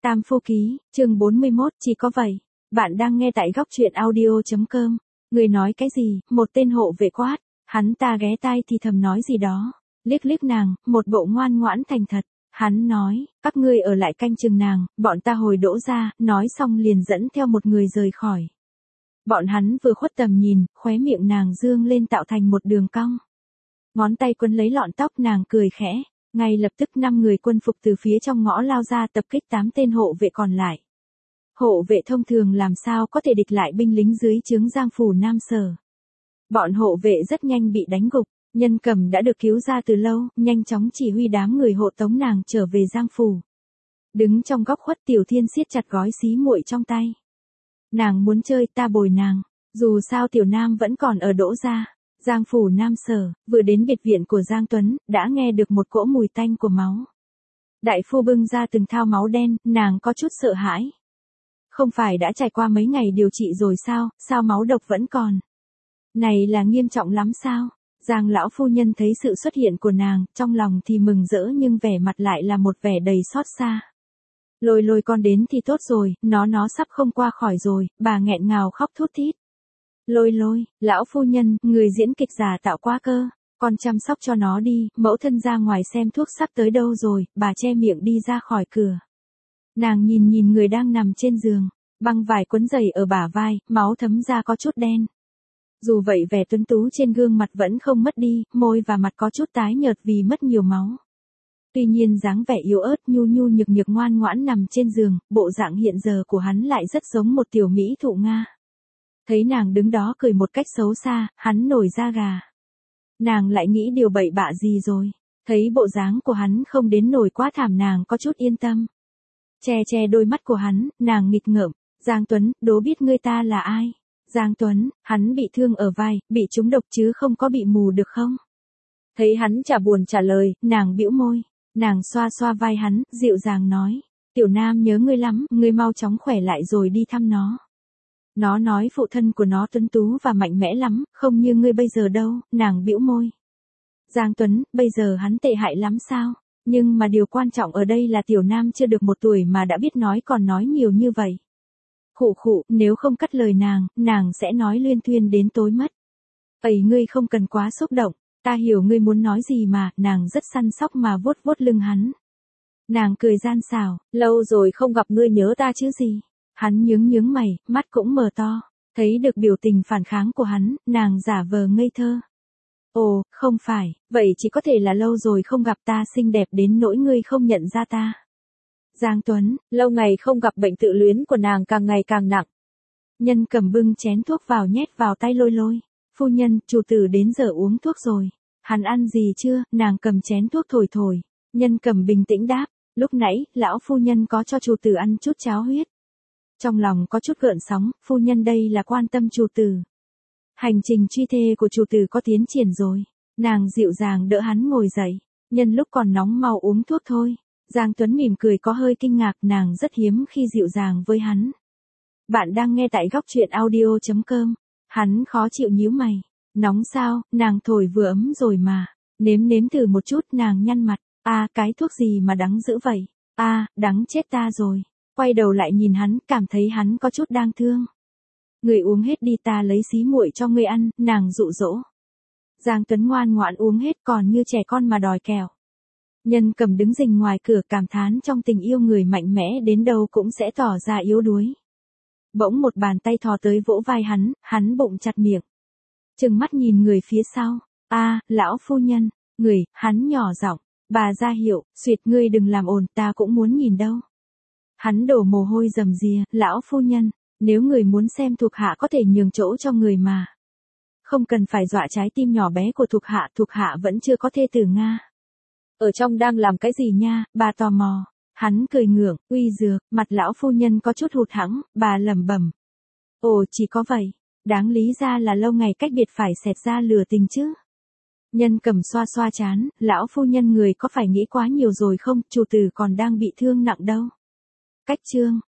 Tam Phu Ký, chương 41, chỉ có vậy. Bạn đang nghe tại góc truyện audio.com. Người nói cái gì, một tên hộ vệ quát. Hắn ta ghé tai thì thầm nói gì đó. Liếc liếc nàng, một bộ ngoan ngoãn thành thật. Hắn nói, các ngươi ở lại canh chừng nàng, bọn ta hồi đỗ ra, nói xong liền dẫn theo một người rời khỏi. Bọn hắn vừa khuất tầm nhìn, khóe miệng nàng dương lên tạo thành một đường cong. Ngón tay quấn lấy lọn tóc nàng cười khẽ. Ngay lập tức 5 người quân phục từ phía trong ngõ lao ra tập kích 8 tên hộ vệ còn lại. Hộ vệ thông thường làm sao có thể địch lại binh lính dưới trướng Giang Phủ Nam Sở. Bọn hộ vệ rất nhanh bị đánh gục, Nhân Cầm đã được cứu ra từ lâu, nhanh chóng chỉ huy đám người hộ tống nàng trở về Giang Phủ. Đứng trong góc khuất Tiểu Thiên siết chặt gói xí muội trong tay. Nàng muốn chơi ta bồi nàng, dù sao Tiểu Nam vẫn còn ở Đỗ gia. Giang Phủ Nam Sở, vừa đến biệt viện của Giang Tuấn, đã nghe được một cỗ mùi tanh của máu. Đại phu bưng ra từng thao máu đen, nàng có chút sợ hãi. Không phải đã trải qua mấy ngày điều trị rồi sao máu độc vẫn còn? Này là nghiêm trọng lắm sao? Giang lão phu nhân thấy sự xuất hiện của nàng, trong lòng thì mừng rỡ nhưng vẻ mặt lại là một vẻ đầy xót xa. Lôi con đến thì tốt rồi, nó sắp không qua khỏi rồi, bà nghẹn ngào khóc thút thít. Lôi, lão phu nhân, người diễn kịch giả tạo quá cơ, con chăm sóc cho nó đi, mẫu thân ra ngoài xem thuốc sắp tới đâu rồi, bà che miệng đi ra khỏi cửa. Nàng nhìn người đang nằm trên giường, băng vải quấn dày ở bả vai, máu thấm ra có chút đen. Dù vậy vẻ tuấn tú trên gương mặt vẫn không mất đi, môi và mặt có chút tái nhợt vì mất nhiều máu. Tuy nhiên dáng vẻ yếu ớt nhu nhược ngoan ngoãn nằm trên giường, bộ dạng hiện giờ của hắn lại rất giống một tiểu mỹ thụ Nga. Thấy nàng đứng đó cười một cách xấu xa, hắn nổi da gà. Nàng lại nghĩ điều bậy bạ gì rồi. Thấy bộ dáng của hắn không đến nổi quá thảm nàng có chút yên tâm. Che đôi mắt của hắn, nàng nghịch ngợm. Giang Tuấn, đố biết ngươi ta là ai? Giang Tuấn, hắn bị thương ở vai, bị trúng độc chứ không có bị mù được không? Thấy hắn chả buồn trả lời, nàng bĩu môi. Nàng xoa vai hắn, dịu dàng nói. Tiểu Nam nhớ ngươi lắm, ngươi mau chóng khỏe lại rồi đi thăm nó. Nó nói phụ thân của nó tuấn tú và mạnh mẽ lắm, không như ngươi bây giờ đâu, nàng bĩu môi. Giang Tuấn, bây giờ hắn tệ hại lắm sao? Nhưng mà điều quan trọng ở đây là Tiểu Nam chưa được 1 tuổi mà đã biết nói còn nói nhiều như vậy. Khụ, nếu không cắt lời nàng sẽ nói luyên thuyên đến tối mất. Ấy ngươi không cần quá xúc động, ta hiểu ngươi muốn nói gì mà, nàng rất săn sóc mà vuốt lưng hắn. Nàng cười gian xảo, lâu rồi không gặp ngươi nhớ ta chứ gì. Hắn nhướng mày, mắt cũng mở to, thấy được biểu tình phản kháng của hắn, nàng giả vờ ngây thơ. Ồ, không phải, vậy chỉ có thể là lâu rồi không gặp ta xinh đẹp đến nỗi ngươi không nhận ra ta. Giang Tuấn, lâu ngày không gặp bệnh tự luyến của nàng càng ngày càng nặng. Nhân Cầm bưng chén thuốc vào nhét vào tay lôi. Phu nhân, chủ tử đến giờ uống thuốc rồi. Hắn ăn gì chưa? Nàng cầm chén thuốc thổi. Nhân Cầm bình tĩnh đáp, lúc nãy, lão phu nhân có cho chủ tử ăn chút cháo huyết. Trong lòng có chút gợn sóng, phu nhân đây là quan tâm chủ tử. Hành trình truy thê của chủ tử có tiến triển rồi. Nàng dịu dàng đỡ hắn ngồi dậy. Nhân lúc còn nóng mau uống thuốc thôi. Giang Tuấn mỉm cười có hơi kinh ngạc, nàng rất hiếm khi dịu dàng với hắn. Bạn đang nghe tại góc truyện audio.com. Hắn khó chịu nhíu mày. Nóng sao, nàng thổi vừa ấm rồi mà. Nếm thử một chút, nàng nhăn mặt. Cái thuốc gì mà đắng dữ vậy? Đắng chết ta rồi. Quay đầu lại nhìn hắn, cảm thấy hắn có chút đang thương. Người uống hết đi, ta lấy xí muội cho ngươi ăn, nàng dụ dỗ. Giang Tuấn ngoan ngoãn uống hết còn như trẻ con mà đòi kẹo. Nhân Cầm đứng rình ngoài cửa cảm thán trong tình yêu người mạnh mẽ đến đâu cũng sẽ tỏ ra yếu đuối. Bỗng một bàn tay thò tới vỗ vai hắn bụng chặt miệng. Trừng mắt nhìn người phía sau. Lão phu nhân, hắn nhỏ giọng, bà ra hiệu, suýt ngươi đừng làm ồn, ta cũng muốn nhìn đâu. Hắn đổ mồ hôi rầm rìa, lão phu nhân, nếu người muốn xem thuộc hạ có thể nhường chỗ cho người mà. Không cần phải dọa trái tim nhỏ bé của thuộc hạ vẫn chưa có thê tử Nga. Ở trong đang làm cái gì nha, bà tò mò. Hắn cười ngượng, uy dược, mặt lão phu nhân có chút hụt hẫng, bà lẩm bẩm. Ồ, chỉ có vậy, đáng lý ra là lâu ngày cách biệt phải xẹt ra lừa tình chứ. Nhân Cầm xoa trán, lão phu nhân người có phải nghĩ quá nhiều rồi không, chủ tử còn đang bị thương nặng đâu. Cách chương,